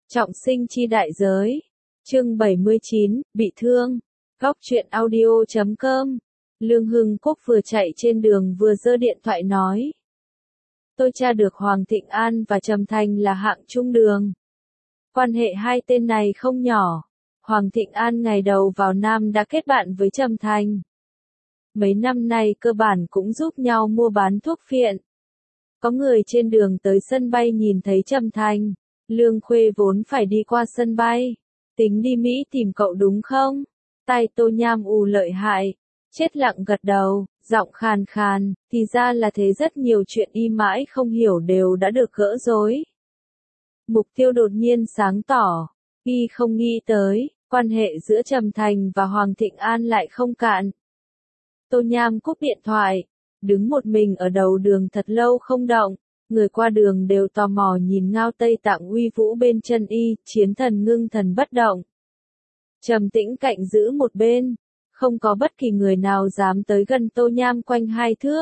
Trọng sinh chi đại giới. Chương 79, bị thương. Góc truyện audio.com. Lương Hưng Quốc vừa chạy trên đường vừa giơ điện thoại nói. Tôi tra được Hoàng Thịnh An và Trầm Thành là hạng trung đường. Quan hệ hai tên này không nhỏ. Hoàng Thịnh An ngày đầu vào Nam đã kết bạn với Trầm Thành. Mấy năm nay cơ bản cũng giúp nhau mua bán thuốc phiện. Có người trên đường tới sân bay nhìn thấy Trầm Thành. Lương Khuê vốn phải đi qua sân bay. Tính đi Mỹ tìm cậu đúng không? Tai Tô Nham ù lợi hại. Chết lặng gật đầu, giọng khàn khàn, thì ra là thế, rất nhiều chuyện y mãi không hiểu đều đã được gỡ rối. Mục tiêu đột nhiên sáng tỏ. Y không nghĩ tới, quan hệ giữa Trầm Thành và Hoàng Thịnh An lại không cạn. Tô Nham cúp điện thoại, đứng một mình ở đầu đường thật lâu không động. Người qua đường đều tò mò nhìn Ngao Tây Tạng uy vũ bên chân y, chiến thần ngưng thần bất động. Trầm Tĩnh cạnh giữ một bên, không có bất kỳ người nào dám tới gần Tô Nham quanh hai thước.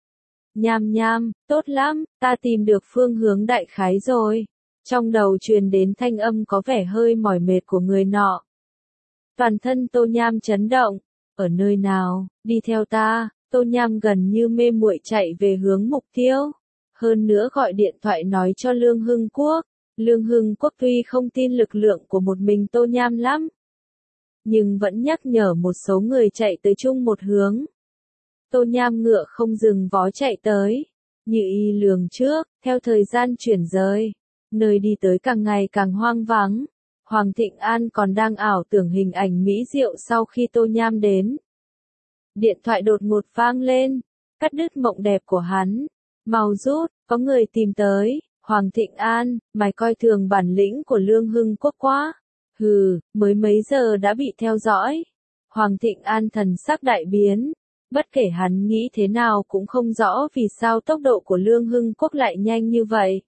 Nham nham, tốt lắm, ta tìm được phương hướng đại khái rồi. Trong đầu truyền đến thanh âm có vẻ hơi mỏi mệt của người nọ. Toàn thân Tô Nham chấn động, ở nơi nào, đi theo ta. Tô Nham gần như mê muội chạy về hướng mục tiêu. Hơn nữa gọi điện thoại nói cho Lương Hưng Quốc. Lương Hưng Quốc tuy không tin lực lượng của một mình Tô Nham lắm, nhưng vẫn nhắc nhở một số người chạy tới chung một hướng. Tô Nham ngựa không dừng vó chạy tới. Như y lường trước, theo thời gian chuyển rời, nơi đi tới càng ngày càng hoang vắng. Hoàng Thịnh An còn đang ảo tưởng hình ảnh mỹ diệu sau khi Tô Nham đến. Điện thoại đột ngột vang lên, cắt đứt mộng đẹp của hắn. Mau rút, có người tìm tới. Hoàng Thịnh An, mày coi thường bản lĩnh của Lương Hưng Quốc quá. Hừ, mới mấy giờ đã bị theo dõi. Hoàng Thịnh An thần sắc đại biến. Bất kể hắn nghĩ thế nào cũng không rõ vì sao tốc độ của Lương Hưng Quốc lại nhanh như vậy.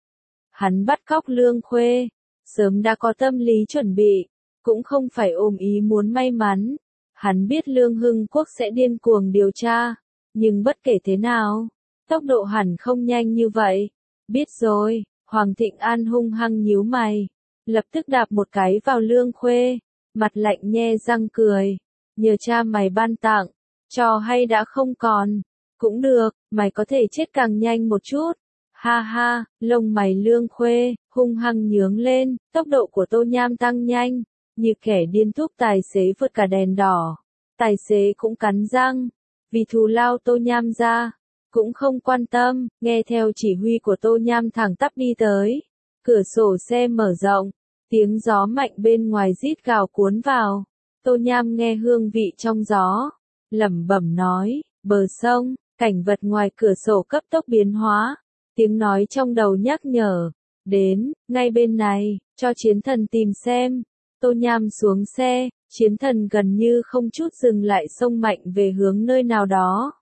Hắn bắt cóc Lương Khuê, sớm đã có tâm lý chuẩn bị, cũng không phải ôm ý muốn may mắn. Hắn biết Lương Hưng Quốc sẽ điên cuồng điều tra, nhưng bất kể thế nào, tốc độ hẳn không nhanh như vậy. Biết rồi, Hoàng Thịnh An hung hăng nhíu mày, lập tức đạp một cái vào Lương Khuê, mặt lạnh nhe răng cười. Nhờ cha mày ban tặng, cho hay đã không còn. Cũng được, mày có thể chết càng nhanh một chút. Ha ha, lông mày Lương Khuê hung hăng nhướng lên, tốc độ của Tô Nham tăng nhanh, như kẻ điên thúc tài xế vượt cả đèn đỏ. Tài xế cũng cắn răng, vì thù lao Tô Nham ra, cũng không quan tâm, nghe theo chỉ huy của Tô Nham thẳng tắp đi tới. Cửa sổ xe mở rộng, tiếng gió mạnh bên ngoài rít gào cuốn vào. Tô Nham nghe hương vị trong gió, lẩm bẩm nói, bờ sông, cảnh vật ngoài cửa sổ cấp tốc biến hóa. Tiếng nói trong đầu nhắc nhở, đến, ngay bên này, cho chiến thần tìm xem. Tô Nham xuống xe, chiến thần gần như không chút dừng lại xông mạnh về hướng nơi nào đó.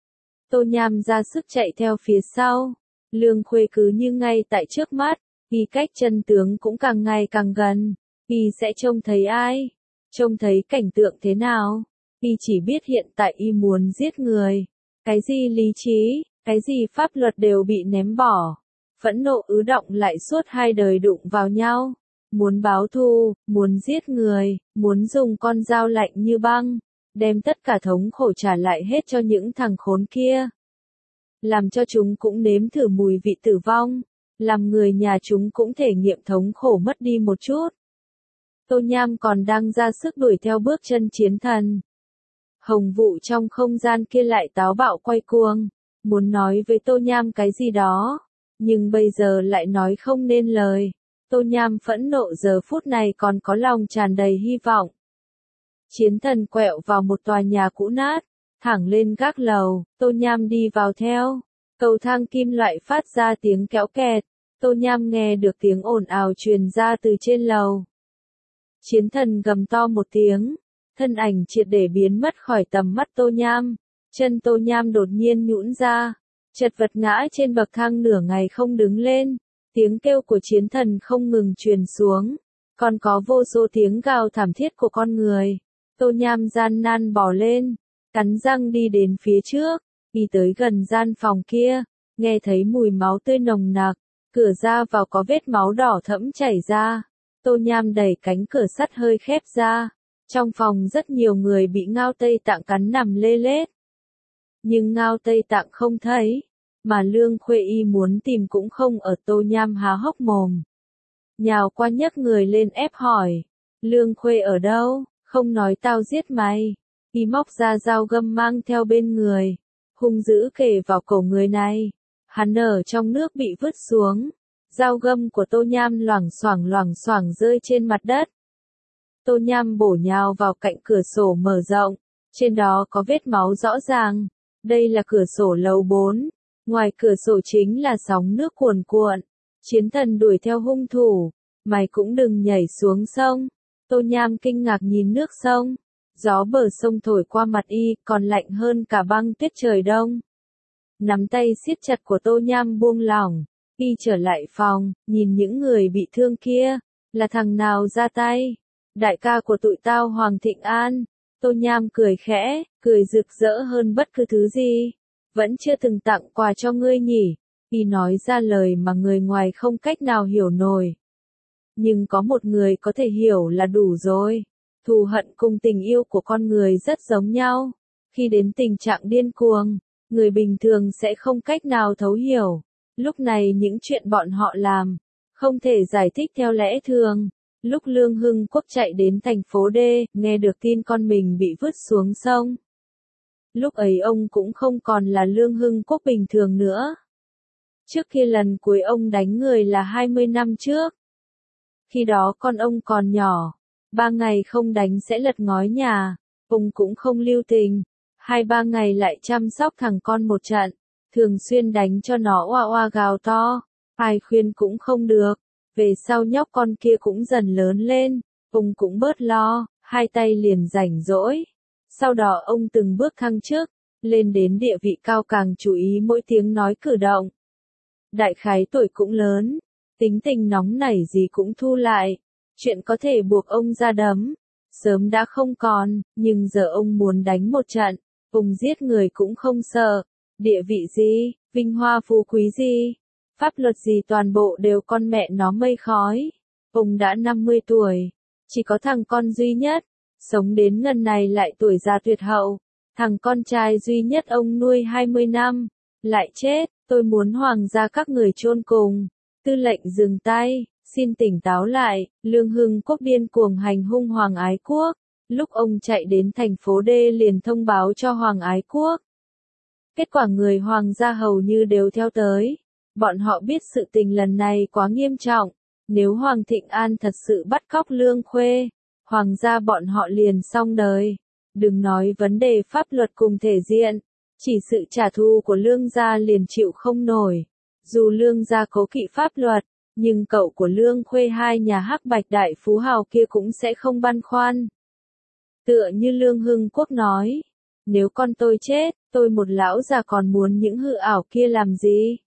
Tô Nham ra sức chạy theo phía sau. Lương Khuê cứ như ngay tại trước mắt, y cách chân tướng cũng càng ngày càng gần. Y sẽ trông thấy ai? Trông thấy cảnh tượng thế nào? Y chỉ biết hiện tại y muốn giết người. Cái gì lý trí, cái gì pháp luật đều bị ném bỏ. Phẫn nộ ứ động lại suốt hai đời đụng vào nhau. Muốn báo thù, muốn giết người, muốn dùng con dao lạnh như băng, đem tất cả thống khổ trả lại hết cho những thằng khốn kia. Làm cho chúng cũng nếm thử mùi vị tử vong. Làm người nhà chúng cũng thể nghiệm thống khổ mất đi một chút. Tô Nham còn đang ra sức đuổi theo bước chân chiến thần. Hồng Vụ trong không gian kia lại táo bạo quay cuồng, muốn nói với Tô Nham cái gì đó, nhưng bây giờ lại nói không nên lời. Tô Nham phẫn nộ giờ phút này còn có lòng tràn đầy hy vọng. Chiến thần quẹo vào một tòa nhà cũ nát, thẳng lên gác lầu. Tô Nham đi vào theo. Cầu thang kim loại phát ra tiếng kéo kẹt. Tô Nham nghe được tiếng ồn ào truyền ra từ trên lầu. Chiến thần gầm to một tiếng, thân ảnh triệt để biến mất khỏi tầm mắt Tô Nham. Chân Tô Nham đột nhiên nhũn ra, chật vật ngã trên bậc thang nửa ngày không đứng lên. Tiếng kêu của chiến thần không ngừng truyền xuống, còn có vô số tiếng gào thảm thiết của con người. Tô Nham gian nan bò lên, cắn răng đi đến phía trước, đi tới gần gian phòng kia, nghe thấy mùi máu tươi nồng nặc, Cửa ra vào có vết máu đỏ thẫm chảy ra. Tô Nham đẩy cánh cửa sắt hơi khép ra. Trong phòng rất nhiều người bị Ngao Tây Tạng cắn nằm lê lết. Nhưng Ngao Tây Tạng không thấy, mà Lương Khuê Y muốn tìm cũng không ở. Tô Nham há hốc mồm. Nhào qua nhấc người lên ép hỏi. Lương Khuê ở đâu? Không nói tao giết mày. Y móc ra dao găm mang theo bên người. Hung dữ kề vào cổ người này. Hắn ở trong nước bị vứt xuống. Dao găm của Tô Nham loảng xoảng rơi trên mặt đất. Tô Nham bổ nhào vào cạnh cửa sổ mở rộng. Trên đó có vết máu rõ ràng. Đây là cửa sổ lầu 4. Ngoài cửa sổ chính là sóng nước cuồn cuộn. Chiến thần đuổi theo hung thủ. Mày cũng đừng nhảy xuống sông. Tô Nham kinh ngạc nhìn nước sông. Gió bờ sông thổi qua mặt y, còn lạnh hơn cả băng tuyết trời đông. Nắm tay siết chặt của Tô Nham buông lỏng. Y trở lại phòng, nhìn những người bị thương kia. Là thằng nào ra tay? Đại ca của tụi tao Hoàng Thịnh An. Tô Nham cười khẽ, cười rực rỡ hơn bất cứ thứ gì. Vẫn chưa từng tặng quà cho ngươi nhỉ? Y nói ra lời mà người ngoài không cách nào hiểu nổi. Nhưng có một người có thể hiểu là đủ rồi. Thù hận cùng tình yêu của con người rất giống nhau. Khi đến tình trạng điên cuồng, người bình thường sẽ không cách nào thấu hiểu. Lúc này những chuyện bọn họ làm, không thể giải thích theo lẽ thường. Lúc Lương Hưng Quốc chạy đến thành phố D, nghe được tin con mình bị vứt xuống sông. Lúc ấy ông cũng không còn là Lương Hưng Quốc bình thường nữa. Trước kia lần cuối ông đánh người là 20 năm trước. Khi đó con ông còn nhỏ, 3 ngày không đánh sẽ lật ngói nhà, ông cũng không lưu tình. 2-3 ngày lại chăm sóc thằng con một trận, thường xuyên đánh cho nó oa oa gào to, ai khuyên cũng không được. Về sau nhóc con kia cũng dần lớn lên, ông cũng bớt lo, hai tay liền rảnh rỗi. Sau đó ông từng bước thăng chức, lên đến địa vị cao càng chú ý mỗi tiếng nói cử động. Đại khái tuổi cũng lớn, tính tình nóng nảy gì cũng thu lại, chuyện có thể buộc ông ra đấm, sớm đã không còn, nhưng giờ ông muốn đánh một trận, ông giết người cũng không sợ, địa vị gì, vinh hoa phú quý gì, pháp luật gì toàn bộ đều con mẹ nó mây khói. Ông đã 50 tuổi, chỉ có thằng con duy nhất, sống đến ngần này lại tuổi già tuyệt hậu, thằng con trai duy nhất ông nuôi 20 năm, lại chết, tôi muốn hoàng gia các người chôn cùng. Tư lệnh dừng tay, xin tỉnh táo lại, Lương Hưng Quốc điên cuồng hành hung Hoàng Ái Quốc. Lúc ông chạy đến thành phố D liền thông báo cho Hoàng Ái Quốc. Kết quả người hoàng gia hầu như đều theo tới. Bọn họ biết sự tình lần này quá nghiêm trọng. Nếu Hoàng Thịnh An thật sự bắt cóc Lương Khuê, hoàng gia bọn họ liền xong đời. Đừng nói vấn đề pháp luật cùng thể diện, chỉ sự trả thù của Lương gia liền chịu không nổi. Dù Lương gia cố kỵ pháp luật, nhưng cậu của Lương Khuê hai nhà hắc bạch đại phú hào kia cũng sẽ không băn khoăn. Tựa như Lương Hưng Quốc nói, nếu con tôi chết, tôi một lão già còn muốn những hư ảo kia làm gì?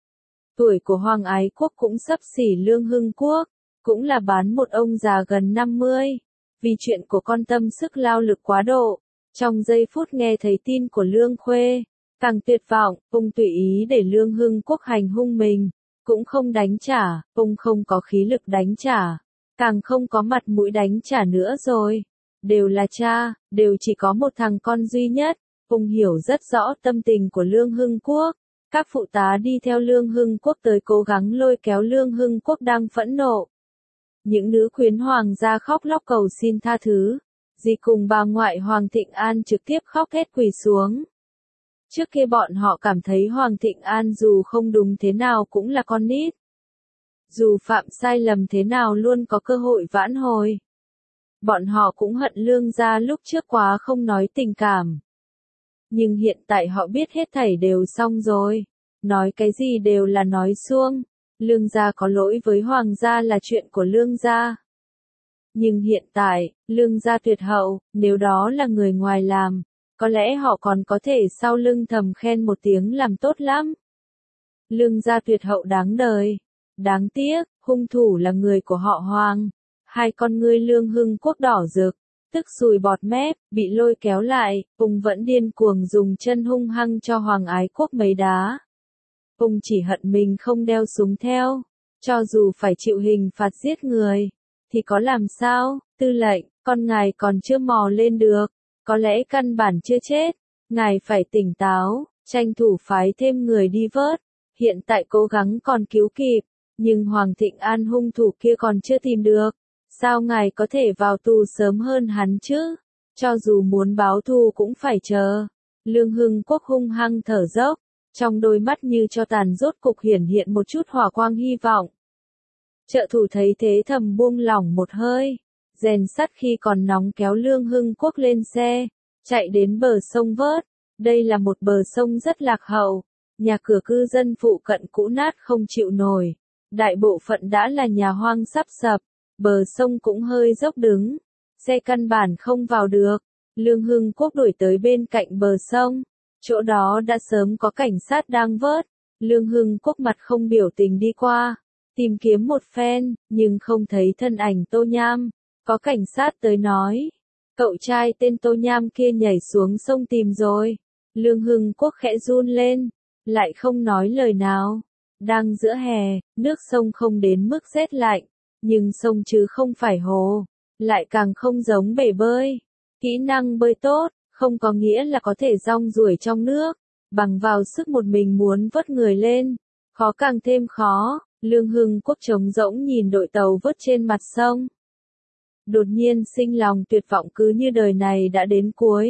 Tuổi của Hoàng Ái Quốc cũng xấp xỉ Lương Hưng Quốc, cũng là bán một ông già gần 50. Vì chuyện của con tâm sức lao lực quá độ, trong giây phút nghe thấy tin của Lương Khuê, càng tuyệt vọng, ông tùy ý để Lương Hưng Quốc hành hung mình, cũng không đánh trả, ông không có khí lực đánh trả, càng không có mặt mũi đánh trả nữa rồi. Đều là cha, đều chỉ có một thằng con duy nhất, ông hiểu rất rõ tâm tình của Lương Hưng Quốc. Các phụ tá đi theo Lương Hưng Quốc tới cố gắng lôi kéo Lương Hưng Quốc đang phẫn nộ. Những nữ quyến hoàng gia khóc lóc cầu xin tha thứ. Dì cùng bà ngoại Hoàng Thịnh An trực tiếp khóc hết quỳ xuống. Trước kia bọn họ cảm thấy Hoàng Thịnh An dù không đúng thế nào cũng là con nít. Dù phạm sai lầm thế nào luôn có cơ hội vãn hồi. Bọn họ cũng hận Lương gia lúc trước quá không nói tình cảm. Nhưng hiện tại họ biết hết thảy đều xong rồi. Nói cái gì đều là nói suông. Lương gia có lỗi với Hoàng gia là chuyện của Lương gia. Nhưng hiện tại, Lương gia tuyệt hậu, nếu đó là người ngoài làm, có lẽ họ còn có thể sau lưng thầm khen một tiếng làm tốt lắm. Lương gia tuyệt hậu đáng đời. Đáng tiếc, hung thủ là người của họ Hoàng. Hai con ngươi Lương Hưng Quốc đỏ rực, tức sùi bọt mép, bị lôi kéo lại, ông vẫn điên cuồng dùng chân hung hăng cho Hoàng Ái Quốc mấy đá. Ông chỉ hận mình không đeo súng theo. Cho dù phải chịu hình phạt giết người, thì có làm sao, tư lệnh, con ngài còn chưa mò lên được, có lẽ căn bản chưa chết, ngài phải tỉnh táo, tranh thủ phái thêm người đi vớt, hiện tại cố gắng còn cứu kịp, nhưng Hoàng Thịnh An hung thủ kia còn chưa tìm được, sao ngài có thể vào tù sớm hơn hắn chứ, cho dù muốn báo thù cũng phải chờ. Lương Hưng Quốc hung hăng thở dốc, trong đôi mắt như cho tàn rốt cục hiển hiện một chút hỏa quang hy vọng. Trợ thủ thấy thế thầm buông lỏng một hơi, rèn sắt khi còn nóng kéo Lương Hưng Quốc lên xe, chạy đến bờ sông vớt. Đây là một bờ sông rất lạc hậu, nhà cửa cư dân phụ cận cũ nát không chịu nổi, đại bộ phận đã là nhà hoang sắp sập, bờ sông cũng hơi dốc đứng, xe căn bản không vào được. Lương Hưng Quốc đuổi tới bên cạnh bờ sông, chỗ đó đã sớm có cảnh sát đang vớt. Lương Hưng Quốc mặt không biểu tình đi qua, tìm kiếm một phen, nhưng không thấy thân ảnh Tô Nham. Có cảnh sát tới nói, cậu trai tên Tô Nham kia nhảy xuống sông tìm rồi. Lương Hưng Quốc khẽ run lên, lại không nói lời nào. Đang giữa hè, nước sông không đến mức rét lạnh, nhưng sông chứ không phải hồ, lại càng không giống bể bơi. Kỹ năng bơi tốt, không có nghĩa là có thể rong ruổi trong nước, bằng vào sức một mình muốn vớt người lên, khó càng thêm khó. Lương Hưng Quốc trống rỗng nhìn đội tàu vớt trên mặt sông. Đột nhiên sinh lòng tuyệt vọng cứ như đời này đã đến cuối.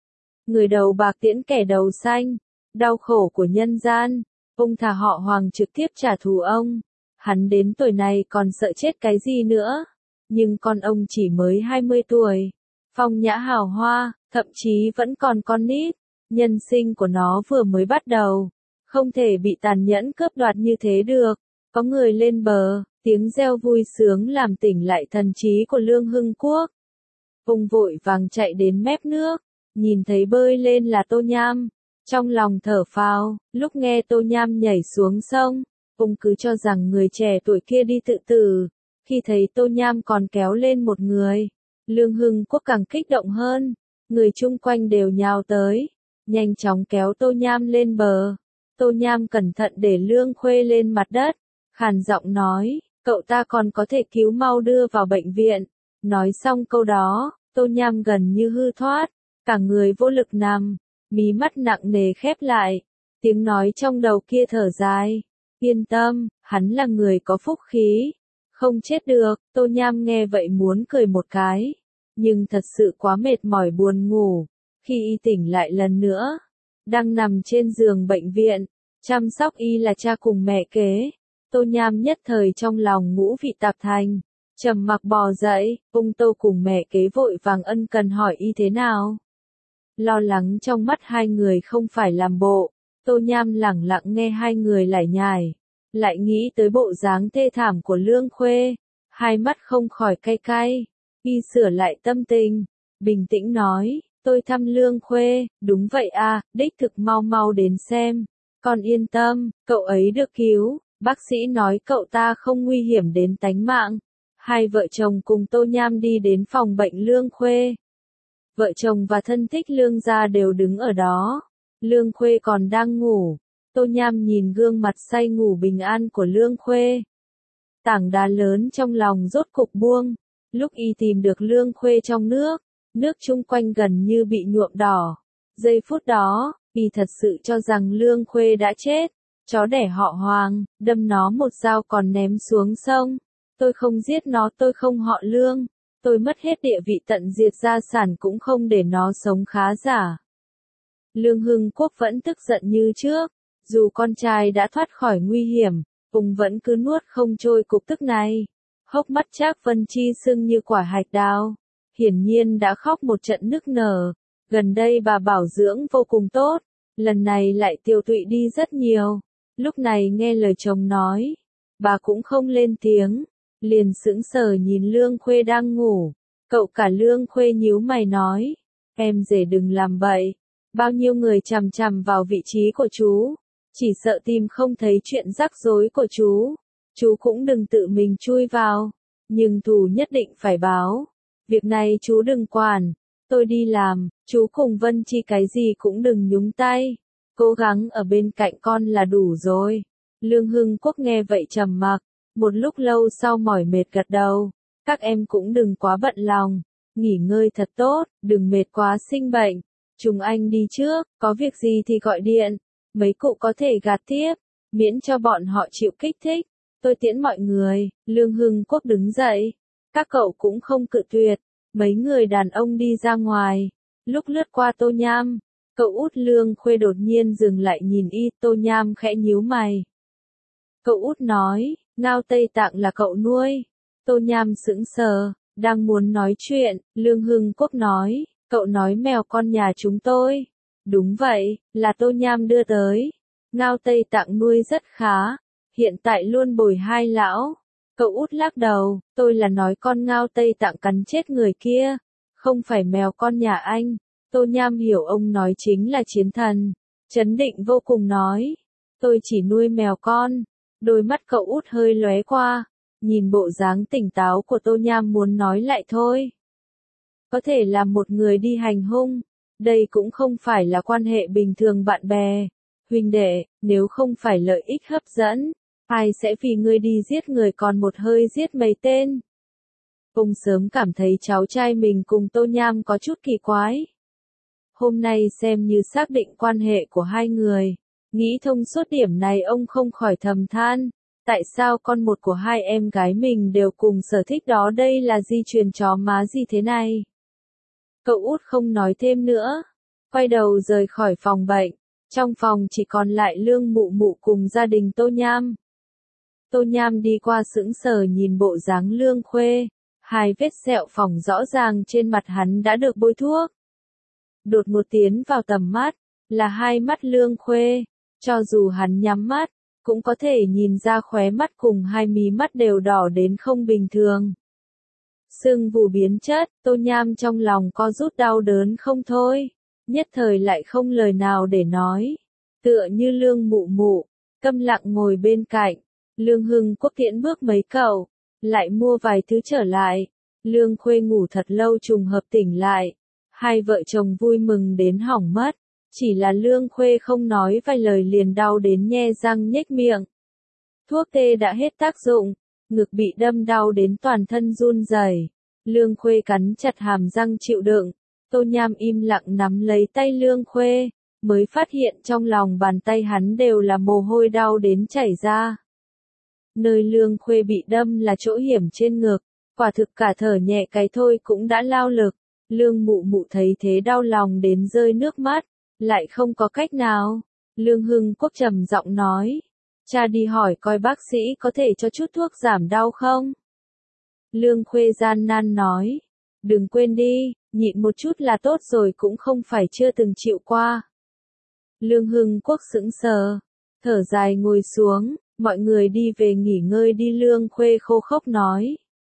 Người đầu bạc tiễn kẻ đầu xanh, đau khổ của nhân gian, ông thà họ Hoàng trực tiếp trả thù ông. Hắn đến tuổi này còn sợ chết cái gì nữa, nhưng con ông chỉ mới 20 tuổi. Phong nhã hào hoa, thậm chí vẫn còn con nít, nhân sinh của nó vừa mới bắt đầu, không thể bị tàn nhẫn cướp đoạt như thế được. Có người lên bờ, tiếng reo vui sướng làm tỉnh lại thần trí của Lương Hưng Quốc. Ông vội vàng chạy đến mép nước, nhìn thấy bơi lên là Tô Nham, trong lòng thở phào. Lúc nghe Tô Nham nhảy xuống sông, ông cứ cho rằng người trẻ tuổi kia đi tự tử, khi thấy Tô Nham còn kéo lên một người, Lương Hưng Quốc càng kích động hơn, người chung quanh đều nhào tới, nhanh chóng kéo Tô Nham lên bờ. Tô Nham cẩn thận để Lương Khuê lên mặt đất, khàn giọng nói, cậu ta còn có thể cứu, mau đưa vào bệnh viện. Nói xong câu đó, Tô Nham gần như hư thoát, cả người vô lực nằm, mí mắt nặng nề khép lại, tiếng nói trong đầu kia thở dài, yên tâm, hắn là người có phúc khí, không chết được. Tô Nham nghe vậy muốn cười một cái, nhưng thật sự quá mệt mỏi buồn ngủ. Khi y tỉnh lại lần nữa, đang nằm trên giường bệnh viện, chăm sóc y là cha cùng mẹ kế. Tô Nham nhất thời trong lòng ngũ vị tạp thành, trầm mặc bò dậy, ông Tô cùng mẹ kế vội vàng ân cần hỏi y thế nào. Lo lắng trong mắt hai người không phải làm bộ, Tô Nham lẳng lặng nghe hai người lải nhải, lại nghĩ tới bộ dáng thê thảm của Lương Khuê, hai mắt không khỏi cay cay. Y sửa lại tâm tình, bình tĩnh nói, tôi thăm Lương Khuê, đúng vậy à, đích thực, mau mau đến xem, con yên tâm, cậu ấy được cứu. Bác sĩ nói cậu ta không nguy hiểm đến tánh mạng. Hai vợ chồng cùng Tô Nham đi đến phòng bệnh Lương Khuê. Vợ chồng và thân thích Lương gia đều đứng ở đó. Lương Khuê còn đang ngủ. Tô Nham nhìn gương mặt say ngủ bình an của Lương Khuê. Tảng đá lớn trong lòng rốt cục buông. Lúc y tìm được Lương Khuê trong nước, nước chung quanh gần như bị nhuộm đỏ. Giây phút đó, y thật sự cho rằng Lương Khuê đã chết. Chó đẻ họ Hoàng, đâm nó một dao còn ném xuống sông. Tôi không giết nó, tôi không họ Lương. Tôi mất hết địa vị, tận diệt gia sản cũng không để nó sống khá giả. Lương Hưng Quốc vẫn tức giận như trước. Dù con trai đã thoát khỏi nguy hiểm, ông vẫn cứ nuốt không trôi cục tức này. Hốc mắt Trác Vân Chi sưng như quả hạch đào. Hiển nhiên đã khóc một trận nức nở. Gần đây bà bảo dưỡng vô cùng tốt. Lần này lại tiều tụy đi rất nhiều. Lúc này nghe lời chồng nói, bà cũng không lên tiếng, liền sững sờ nhìn Lương Khuê đang ngủ. Cậu cả Lương Khuê nhíu mày nói, em rể đừng làm bậy, bao nhiêu người chằm chằm vào vị trí của chú, chỉ sợ tìm không thấy chuyện rắc rối của chú cũng đừng tự mình chui vào, nhưng thù nhất định phải báo. Việc này chú đừng quản, tôi đi làm, chú cùng Vân Chi cái gì cũng đừng nhúng tay. Cố gắng ở bên cạnh con là đủ rồi. Lương Hưng Quốc nghe vậy trầm mặc, một lúc lâu sau mỏi mệt gật đầu. Các em cũng đừng quá bận lòng, nghỉ ngơi thật tốt, đừng mệt quá sinh bệnh. Chúng anh đi trước, có việc gì thì gọi điện, mấy cụ có thể gạt tiếp, miễn cho bọn họ chịu kích thích. Tôi tiễn mọi người. Lương Hưng Quốc đứng dậy. Các cậu cũng không cự tuyệt. Mấy người đàn ông đi ra ngoài. Lúc lướt qua Tô Nham, cậu út Lương Khuê đột nhiên dừng lại nhìn y. Tô Nham khẽ nhíu mày. Cậu út nói, ngao Tây Tạng là cậu nuôi. Tô Nham sững sờ, đang muốn nói chuyện. Lương Hưng Quốc nói, cậu nói mèo con nhà chúng tôi. Đúng vậy, là Tô Nham đưa tới. Ngao Tây Tạng nuôi rất khá, hiện tại luôn bồi hai lão. Cậu út lắc đầu, tôi là nói con ngao Tây Tạng cắn chết người kia, không phải mèo con nhà anh. Tô Nham hiểu ông nói chính là chiến thần, chấn định vô cùng nói, tôi chỉ nuôi mèo con. Đôi mắt cậu út hơi lóe qua, nhìn bộ dáng tỉnh táo của Tô Nham muốn nói lại thôi. Có thể là một người đi hành hung, đây cũng không phải là quan hệ bình thường bạn bè. Huynh đệ, nếu không phải lợi ích hấp dẫn, ai sẽ vì ngươi đi giết người còn một hơi giết mấy tên? Ông sớm cảm thấy cháu trai mình cùng Tô Nham có chút kỳ quái. Hôm nay xem như xác định quan hệ của hai người. Nghĩ thông suốt điểm này ông không khỏi thầm than. Tại sao con một của hai em gái mình đều cùng sở thích đó, đây là di truyền chó má gì thế này? Cậu út không nói thêm nữa. Quay đầu rời khỏi phòng bệnh. Trong phòng chỉ còn lại Lương Mụ Mụ cùng gia đình Tô Nham. Tô Nham đi qua sững sờ nhìn bộ dáng Lương Khuê. Hai vết sẹo phỏng rõ ràng trên mặt hắn đã được bôi thuốc. Đột ngột tiến vào tầm mắt, là hai mắt Lương Khuê. Cho dù hắn nhắm mắt, cũng có thể nhìn ra khóe mắt cùng hai mí mắt đều đỏ đến không bình thường. Sưng vù biến chất, Tô Nham trong lòng co rút đau đớn không thôi. Nhất thời lại không lời nào để nói. Tựa như Lương Mụ Mụ, câm lặng ngồi bên cạnh. Lương Hưng Quốc tiễn bước mấy cầu, lại mua vài thứ trở lại. Lương Khuê ngủ thật lâu trùng hợp tỉnh lại. Hai vợ chồng vui mừng đến hỏng mất. Chỉ là Lương Khuê không nói vài lời liền đau đến nhe răng nhếch miệng. Thuốc tê đã hết tác dụng, ngực bị đâm đau đến toàn thân run rẩy. Lương Khuê cắn chặt hàm răng chịu đựng. Tô Nham im lặng nắm lấy tay Lương Khuê, mới phát hiện trong lòng bàn tay hắn đều là mồ hôi đau đến chảy ra. Nơi Lương Khuê bị đâm là chỗ hiểm trên ngực, quả thực cả thở nhẹ cái thôi cũng đã lao lực. Lương Mụ Mụ thấy thế đau lòng đến rơi nước mắt, lại không có cách nào. Lương Hưng Quốc trầm giọng nói, cha đi hỏi coi bác sĩ có thể cho chút thuốc giảm đau không? Lương Khuê gian nan nói, đừng quên đi, nhịn một chút là tốt rồi, cũng không phải chưa từng chịu qua. Lương Hưng Quốc sững sờ, thở dài ngồi xuống, mọi người đi về nghỉ ngơi đi. Lương Khuê khô khốc nói.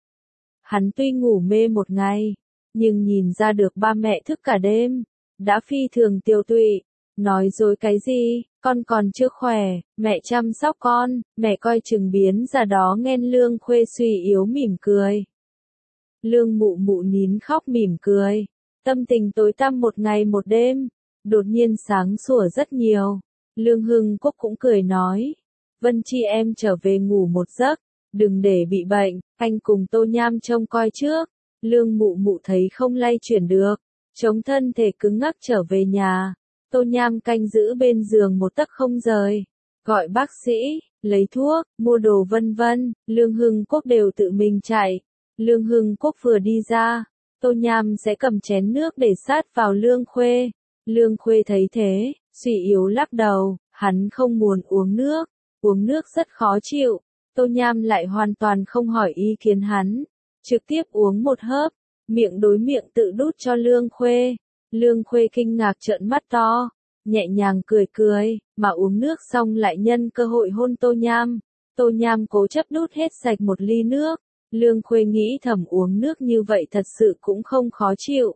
Hắn tuy ngủ mê một ngày, nhưng nhìn ra được ba mẹ thức cả đêm, đã phi thường tiêu tụy. Nói dối cái gì, con còn chưa khỏe, mẹ chăm sóc con, mẹ coi chừng biến ra đó nghe. Lương Khuê suy yếu mỉm cười. Lương Mụ Mụ nín khóc mỉm cười. Tâm tình tối tăm một ngày một đêm, đột nhiên sáng sủa rất nhiều. Lương Hưng Quốc cũng cười nói, Vân Chi em trở về ngủ một giấc, đừng để bị bệnh, anh cùng Tô Nham trông coi trước. Lương Mụ Mụ thấy không lay chuyển được, chống thân thể cứng ngắc trở về nhà. Tô Nham canh giữ bên giường một tấc không rời, gọi bác sĩ, lấy thuốc, mua đồ vân vân. Lương Hưng Quốc đều tự mình chạy. Lương Hưng Quốc vừa đi ra, Tô Nham sẽ cầm chén nước để sát vào Lương Khuê. Lương Khuê thấy thế, suy yếu lắc đầu, hắn không muốn uống nước rất khó chịu. Tô Nham lại hoàn toàn không hỏi ý kiến hắn, trực tiếp uống một hớp, miệng đối miệng tự đút cho Lương Khuê. Lương Khuê kinh ngạc trợn mắt to, nhẹ nhàng cười cười, mà uống nước xong lại nhân cơ hội hôn Tô Nham. Tô Nham cố chấp đút hết sạch một ly nước. Lương Khuê nghĩ thầm uống nước như vậy thật sự cũng không khó chịu.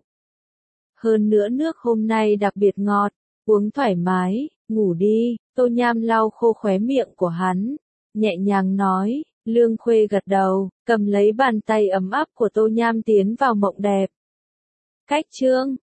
Hơn nữa nước hôm nay đặc biệt ngọt, uống thoải mái, ngủ đi. Tô Nham lau khô khóe miệng của hắn, nhẹ nhàng nói. Lương Khuê gật đầu, cầm lấy bàn tay ấm áp của Tô Nham tiến vào mộng đẹp. Cách chương